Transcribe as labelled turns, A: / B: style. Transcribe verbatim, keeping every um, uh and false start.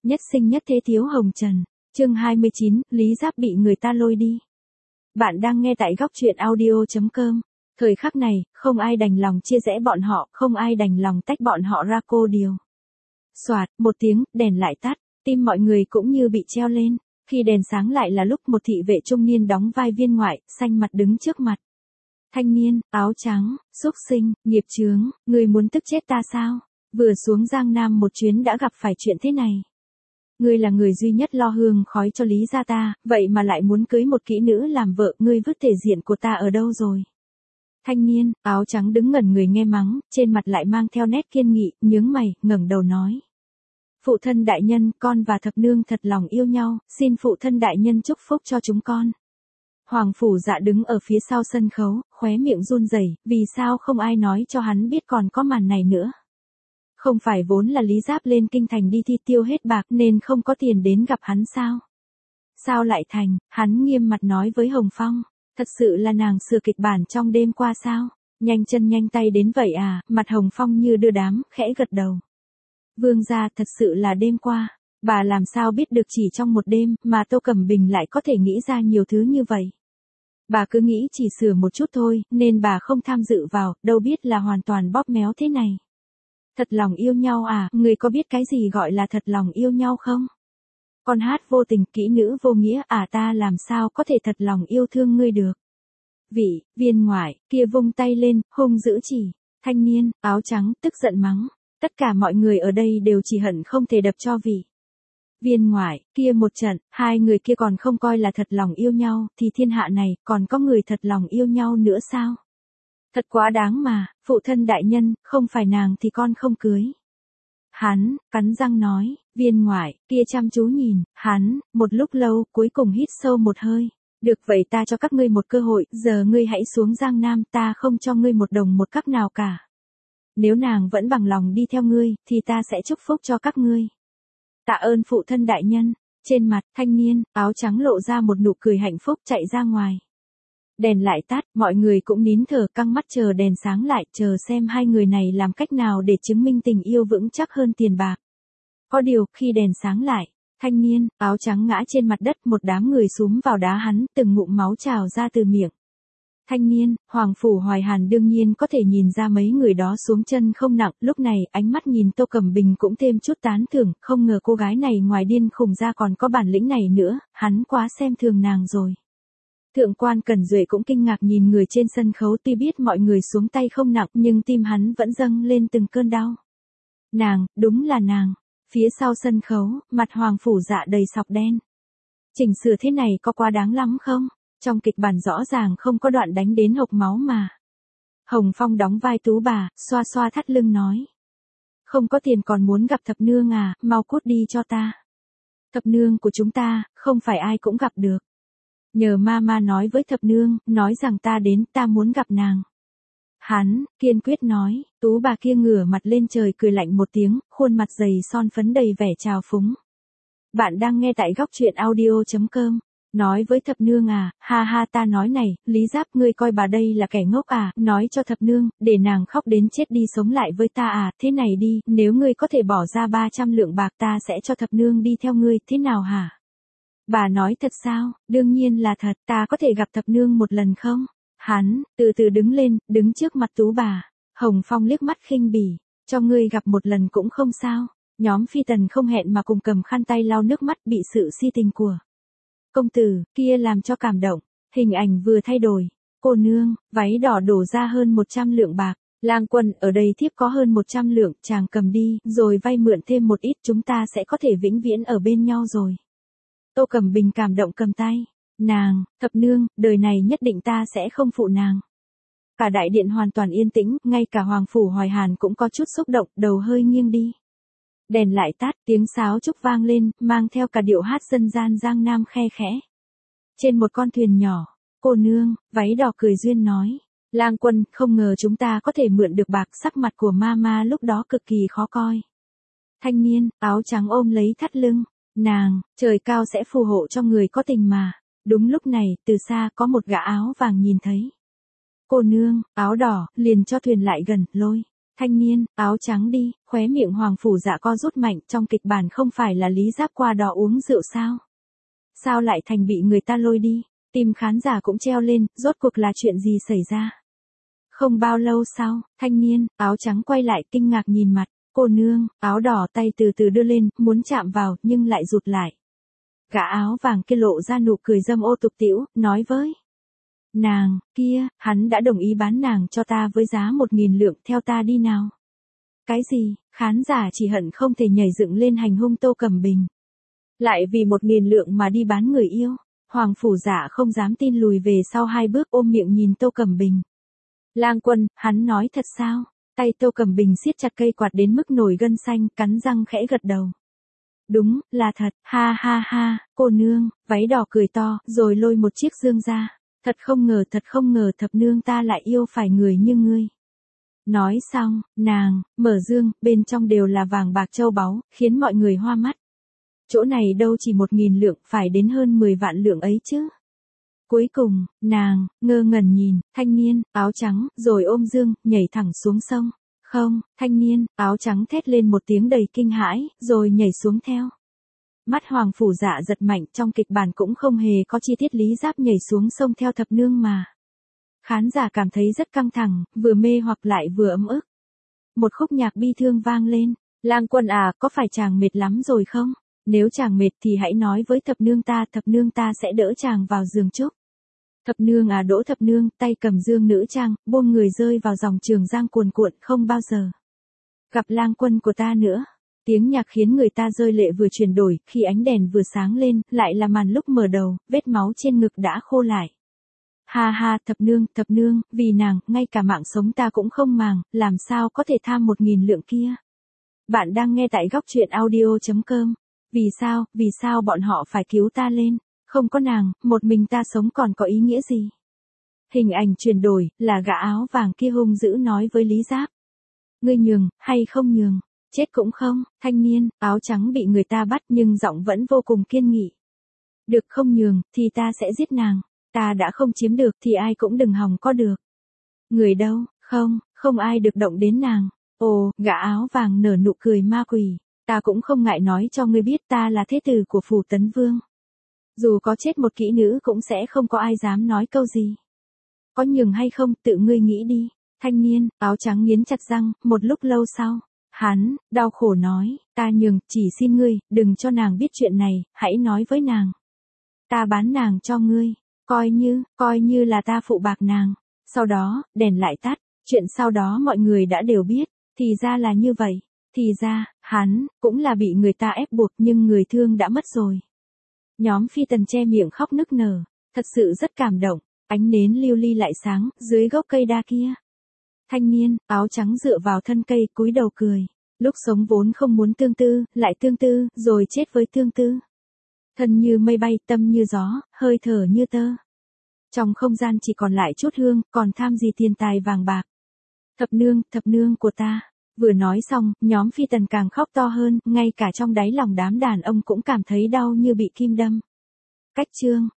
A: Nhất sinh nhất thế thiếu hồng trần. Chương hai mươi chín, Lý Giáp bị người ta lôi đi. Bạn đang nghe tại góc truyện audio chấm com. Thời khắc này, không ai đành lòng chia rẽ bọn họ, không ai đành lòng tách bọn họ ra cô điều. Soạt, một tiếng, đèn lại tắt, tim mọi người cũng như bị treo lên. Khi đèn sáng lại là lúc một thị vệ trung niên đóng vai viên ngoại, xanh mặt đứng trước mặt. Thanh niên, áo trắng, xúc sinh, nghiệp chướng, người muốn tức chết ta sao? Vừa xuống Giang Nam một chuyến đã gặp phải chuyện thế này. Ngươi là người duy nhất lo hương khói cho Lý gia ta, vậy mà lại muốn cưới một kỹ nữ làm vợ, ngươi vứt thể diện của ta ở đâu rồi? Thanh niên, áo trắng đứng ngẩn người nghe mắng, trên mặt lại mang theo nét kiên nghị, nhướng mày, ngẩng đầu nói. Phụ thân đại nhân, con và thập nương thật lòng yêu nhau, xin phụ thân đại nhân chúc phúc cho chúng con. Hoàng Phủ Dạ đứng ở phía sau sân khấu, khóe miệng run rẩy, vì sao không ai nói cho hắn biết còn có màn này nữa. Không phải vốn là Lý Giáp lên kinh thành đi thi tiêu hết bạc nên không có tiền đến gặp hắn sao? Sao lại thành, hắn nghiêm mặt nói với Hồng Phong, thật sự là nàng sửa kịch bản trong đêm qua sao? Nhanh chân nhanh tay đến vậy à? Mặt Hồng Phong như đưa đám, khẽ gật đầu. Vương gia, thật sự là đêm qua, bà làm sao biết được chỉ trong một đêm mà Tô Cẩm Bình lại có thể nghĩ ra nhiều thứ như vậy? Bà cứ nghĩ chỉ sửa một chút thôi, nên bà không tham dự vào, đâu biết là hoàn toàn bóp méo thế này. Thật lòng yêu nhau à, người có biết cái gì gọi là thật lòng yêu nhau không? Con hát vô tình, kỹ nữ vô nghĩa, à ta làm sao có thể thật lòng yêu thương ngươi được? Vị, viên ngoại, kia vung tay lên, hung dữ chỉ, thanh niên, áo trắng, tức giận mắng. Tất cả mọi người ở đây đều chỉ hận không thể đập cho vị. Viên ngoại, kia một trận, hai người kia còn không coi là thật lòng yêu nhau, thì thiên hạ này, còn có người thật lòng yêu nhau nữa sao? Thật quá đáng mà, phụ thân đại nhân, không phải nàng thì con không cưới. Hắn, cắn răng nói, viên ngoại, kia chăm chú nhìn, hắn, một lúc lâu, cuối cùng hít sâu một hơi. Được vậy ta cho các ngươi một cơ hội, giờ ngươi hãy xuống Giang Nam, ta không cho ngươi một đồng một cắc nào cả. Nếu nàng vẫn bằng lòng đi theo ngươi, thì ta sẽ chúc phúc cho các ngươi. Tạ ơn phụ thân đại nhân. Trên mặt, thanh niên, áo trắng lộ ra một nụ cười hạnh phúc chạy ra ngoài. Đèn lại tắt, mọi người cũng nín thở căng mắt chờ đèn sáng lại, chờ xem hai người này làm cách nào để chứng minh tình yêu vững chắc hơn tiền bạc. Có điều, khi đèn sáng lại, thanh niên, áo trắng ngã trên mặt đất, một đám người xúm vào đá hắn, từng ngụm máu trào ra từ miệng. Thanh niên, Hoàng Phủ Hoài Hàn đương nhiên có thể nhìn ra mấy người đó xuống chân không nặng, lúc này ánh mắt nhìn Tô Cẩm Bình cũng thêm chút tán thưởng, không ngờ cô gái này ngoài điên khùng ra còn có bản lĩnh này nữa, hắn quá xem thường nàng rồi. Thượng quan Cẩn Duệ cũng kinh ngạc nhìn người trên sân khấu, tuy biết mọi người xuống tay không nặng nhưng tim hắn vẫn dâng lên từng cơn đau. Nàng, đúng là nàng. Phía sau sân khấu, mặt Hoàng Phủ Dạ đầy sọc đen. Chỉnh sửa thế này có quá đáng lắm không? Trong kịch bản rõ ràng không có đoạn đánh đến hộc máu mà. Hồng Phong đóng vai tú bà, xoa xoa thắt lưng nói. Không có tiền còn muốn gặp thập nương à, mau cút đi cho ta. Thập nương của chúng ta, không phải ai cũng gặp được. Nhờ mama nói với thập nương, nói rằng ta đến, ta muốn gặp nàng. Hắn, kiên quyết nói, tú bà kia ngửa mặt lên trời cười lạnh một tiếng, khuôn mặt dày son phấn đầy vẻ trào phúng. Bạn đang nghe tại góc truyện audio chấm com. Nói với thập nương à, ha ha ta nói này, Lý Giáp ngươi coi bà đây là kẻ ngốc à, nói cho thập nương, để nàng khóc đến chết đi sống lại với ta à, thế này đi, nếu ngươi có thể bỏ ra ba trăm lượng bạc ta sẽ cho thập nương đi theo ngươi, thế nào hả? Bà nói thật sao? Đương nhiên là thật, ta có thể gặp thập nương một lần không? Hắn, từ từ đứng lên, đứng trước mặt tú bà. Hồng Phong liếc mắt khinh bỉ, cho ngươi gặp một lần cũng không sao. Nhóm phi tần không hẹn mà cùng cầm khăn tay lau nước mắt bị sự si tình của công tử kia làm cho cảm động. Hình ảnh vừa thay đổi, cô nương, váy đỏ đổ ra hơn một trăm lượng bạc. Lang Quân, ở đây thiếp có hơn một trăm lượng, chàng cầm đi, rồi vay mượn thêm một ít, chúng ta sẽ có thể vĩnh viễn ở bên nhau rồi. Tô Cẩm Bình cảm động cầm tay. Nàng, thập nương, đời này nhất định ta sẽ không phụ nàng. Cả đại điện hoàn toàn yên tĩnh, ngay cả Hoàng Phủ Hoài Hàn cũng có chút xúc động, đầu hơi nghiêng đi. Đèn lại tắt, tiếng sáo trúc vang lên, mang theo cả điệu hát dân gian Giang Nam khe khẽ. Trên một con thuyền nhỏ, cô nương, váy đỏ cười duyên nói. Lang Quân, không ngờ chúng ta có thể mượn được bạc, sắc mặt của mama lúc đó cực kỳ khó coi. Thanh niên, áo trắng ôm lấy thắt lưng. Nàng, trời cao sẽ phù hộ cho người có tình mà. Đúng lúc này, từ xa có một gã áo vàng nhìn thấy. Cô nương, áo đỏ, liền cho thuyền lại gần, lôi. Thanh niên, áo trắng đi, khóe miệng Hoàng Phủ Dạ co rút mạnh, trong kịch bản không phải là Lý Giáp qua đó uống rượu sao? Sao lại thành bị người ta lôi đi? Tim khán giả cũng treo lên, rốt cuộc là chuyện gì xảy ra? Không bao lâu sau, thanh niên, áo trắng quay lại kinh ngạc nhìn mặt, cô nương, áo đỏ tay từ từ đưa lên, muốn chạm vào, nhưng lại rụt lại. Gã áo vàng kia lộ ra nụ cười dâm ô tục tĩu, nói với nàng, kia, hắn đã đồng ý bán nàng cho ta với giá một nghìn lượng, theo ta đi nào. Cái gì, khán giả chỉ hận không thể nhảy dựng lên hành hung Tô Cẩm Bình. Lại vì một nghìn lượng mà đi bán người yêu, Hoàng Phủ Dạ không dám tin lùi về sau hai bước ôm miệng nhìn Tô Cẩm Bình. Lang Quân, hắn nói thật sao? Tay Tô Cẩm Bình siết chặt cây quạt đến mức nổi gân xanh, cắn răng khẽ gật đầu. Đúng, là thật, ha ha ha, cô nương, váy đỏ cười to, rồi lôi một chiếc dương ra. Thật không ngờ, thật không ngờ thập nương ta lại yêu phải người như ngươi. Nói xong, nàng, mở dương, bên trong đều là vàng bạc châu báu, khiến mọi người hoa mắt. Chỗ này đâu chỉ một nghìn lượng, phải đến hơn mười vạn lượng ấy chứ. Cuối cùng, nàng, ngơ ngẩn nhìn, thanh niên, áo trắng, rồi ôm dương, nhảy thẳng xuống sông. Không, thanh niên, áo trắng thét lên một tiếng đầy kinh hãi, rồi nhảy xuống theo. Mắt Hoàng Phủ Dạ giật mạnh, trong kịch bản cũng không hề có chi tiết Lý Giáp nhảy xuống sông theo thập nương mà. Khán giả cảm thấy rất căng thẳng, vừa mê hoặc lại vừa ấm ức. Một khúc nhạc bi thương vang lên, Lang Quân à, có phải chàng mệt lắm rồi không? Nếu chàng mệt thì hãy nói với thập nương ta, thập nương ta sẽ đỡ chàng vào giường chúc. Thập nương à, Đỗ thập nương, tay cầm dương nữ trang, buông người rơi vào dòng Trường Giang cuồn cuộn, không bao giờ gặp Lang Quân của ta nữa. Tiếng nhạc khiến người ta rơi lệ vừa chuyển đổi, khi ánh đèn vừa sáng lên, lại là màn lúc mở đầu, vết máu trên ngực đã khô lại. Ha ha, thập nương, thập nương, vì nàng, ngay cả mạng sống ta cũng không màng, làm sao có thể tham một nghìn lượng kia. Bạn đang nghe tại góc truyện audio chấm com. Vì sao, vì sao bọn họ phải cứu ta lên? Không có nàng, một mình ta sống còn có ý nghĩa gì? Hình ảnh chuyển đổi, là gã áo vàng kia hung dữ nói với Lý Giáp. Ngươi nhường, hay không nhường? Chết cũng không, thanh niên, áo trắng bị người ta bắt nhưng giọng vẫn vô cùng kiên nghị. Được không nhường, thì ta sẽ giết nàng. Ta đã không chiếm được thì ai cũng đừng hòng có được. Người đâu, không, không ai được động đến nàng. Ồ, gã áo vàng nở nụ cười ma quỷ. Ta cũng không ngại nói cho ngươi biết ta là thế tử của Phủ Tấn Vương. Dù có chết một kỹ nữ cũng sẽ không có ai dám nói câu gì. Có nhường hay không, tự ngươi nghĩ đi. Thanh niên, áo trắng nghiến chặt răng, một lúc lâu sau. Hắn, đau khổ nói, ta nhường, chỉ xin ngươi, đừng cho nàng biết chuyện này, hãy nói với nàng. Ta bán nàng cho ngươi, coi như, coi như là ta phụ bạc nàng. Sau đó, đèn lại tắt, chuyện sau đó mọi người đã đều biết, thì ra là như vậy. Thì ra, hắn, cũng là bị người ta ép buộc nhưng người thương đã mất rồi. Nhóm Phi Tần che miệng khóc nức nở, thật sự rất cảm động, ánh nến lưu ly lại sáng, dưới gốc cây đa kia. Thanh niên, áo trắng dựa vào thân cây, cúi đầu cười. Lúc sống vốn không muốn tương tư, lại tương tư, rồi chết với tương tư. Thân như mây bay, tâm như gió, hơi thở như tơ. Trong không gian chỉ còn lại chút hương, còn tham gì tiền tài vàng bạc. Thập nương, thập nương của ta. Vừa nói xong, nhóm Phi Tần càng khóc to hơn, ngay cả trong đáy lòng đám đàn ông cũng cảm thấy đau như bị kim đâm. Cách chương